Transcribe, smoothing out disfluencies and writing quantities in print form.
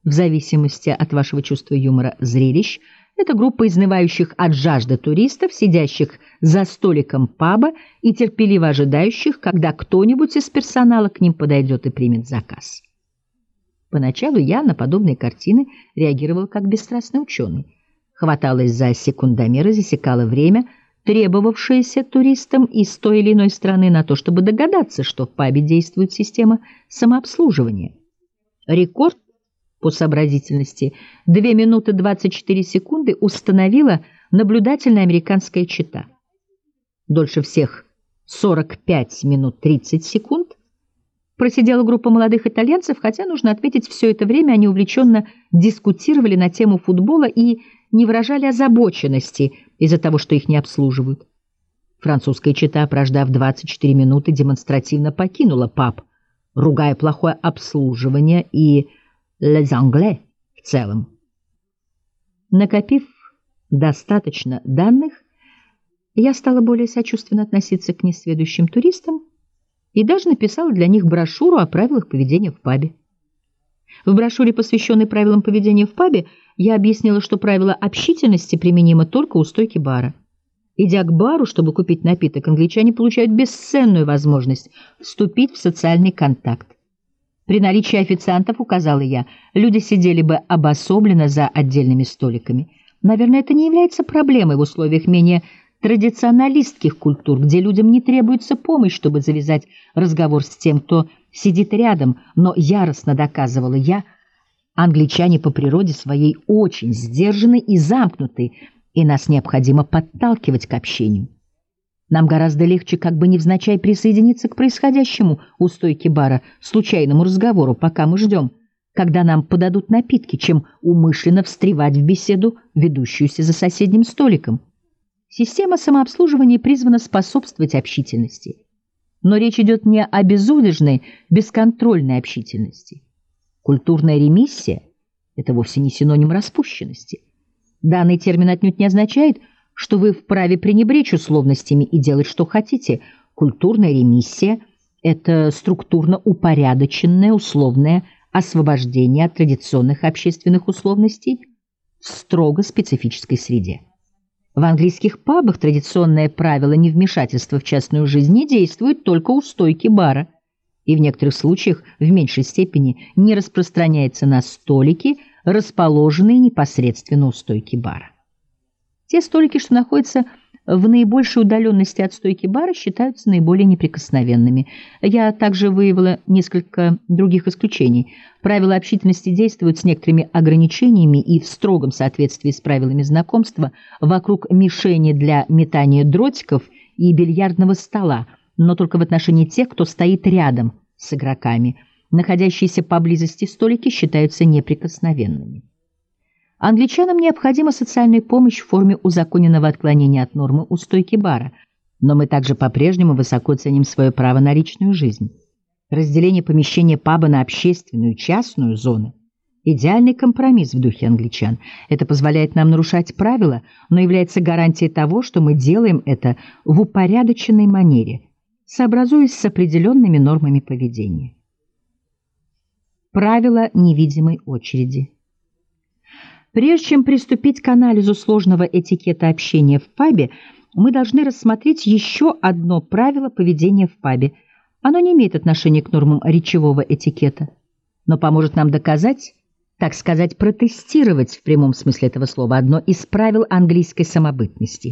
в зависимости от вашего чувства юмора, зрелищ. Это группа изнывающих от жажды туристов, сидящих за столиком паба и терпеливо ожидающих, когда кто-нибудь из персонала к ним подойдет и примет заказ. Поначалу я на подобные картины реагировала как бесстрастный ученый. Хваталась за секундомер и засекала время, требовавшееся туристам из той или иной страны на то, чтобы догадаться, что в пабе действует система самообслуживания. Рекорд по сообразительности 2 минуты 24 секунды установила наблюдательная американская чета. Дольше всех 45 минут 30 секунд просидела группа молодых итальянцев, хотя, нужно ответить, все это время они увлеченно дискутировали на тему футбола и не выражали озабоченности из-за того, что их не обслуживают. Французская чета, прождав 24 минуты, демонстративно покинула паб, ругая плохое обслуживание и «les Anglais» в целом. Накопив достаточно данных, я стала более сочувственно относиться к несведущим туристам и даже написала для них брошюру о правилах поведения в пабе. В брошюре, посвященной правилам поведения в пабе, я объяснила, что правило общительности применимо только у стойки бара. Идя к бару, чтобы купить напиток, англичане получают бесценную возможность вступить в социальный контакт. При наличии официантов, указала я, люди сидели бы обособленно за отдельными столиками. Наверное, это не является проблемой в условиях менее традиционалистских культур, где людям не требуется помощь, чтобы завязать разговор с тем, кто сидит рядом, но яростно доказывала я, англичане по природе своей очень сдержаны и замкнуты, и нас необходимо подталкивать к общению. Нам гораздо легче как бы невзначай присоединиться к происходящему у стойки бара, случайному разговору, пока мы ждем, когда нам подадут напитки, чем умышленно встревать в беседу, ведущуюся за соседним столиком. Система самообслуживания призвана способствовать общительности. Но речь идет не о безудержной, бесконтрольной общительности. Культурная ремиссия – это вовсе не синоним распущенности. Данный термин отнюдь не означает, что вы вправе пренебречь условностями и делать, что хотите. Культурная ремиссия – это структурно упорядоченное условное освобождение от традиционных общественных условностей в строго специфической среде. В английских пабах традиционное правило невмешательства в частную жизнь не действует только у стойки бара и в некоторых случаях в меньшей степени не распространяется на столики, расположенные непосредственно у стойки бара. Те столики, что находятся в наибольшей удаленности от стойки бара, считаются наиболее неприкосновенными. Я также выявила несколько других исключений. Правила общительности действуют с некоторыми ограничениями и в строгом соответствии с правилами знакомства вокруг мишени для метания дротиков и бильярдного стола, но только в отношении тех, кто стоит рядом с игроками. Находящиеся поблизости столики считаются неприкосновенными. Англичанам необходима социальная помощь в форме узаконенного отклонения от нормы у стойки бара, но мы также по-прежнему высоко ценим свое право на личную жизнь. Разделение помещения паба на общественную и частную зоны – идеальный компромисс в духе англичан. Это позволяет нам нарушать правила, но является гарантией того, что мы делаем это в упорядоченной манере, сообразуясь с определенными нормами поведения. Правило невидимой очереди. Прежде чем приступить к анализу сложного этикета общения в пабе, мы должны рассмотреть еще одно правило поведения в пабе. Оно не имеет отношения к нормам речевого этикета, но поможет нам доказать, так сказать, протестировать в прямом смысле этого слова одно из правил английской самобытности.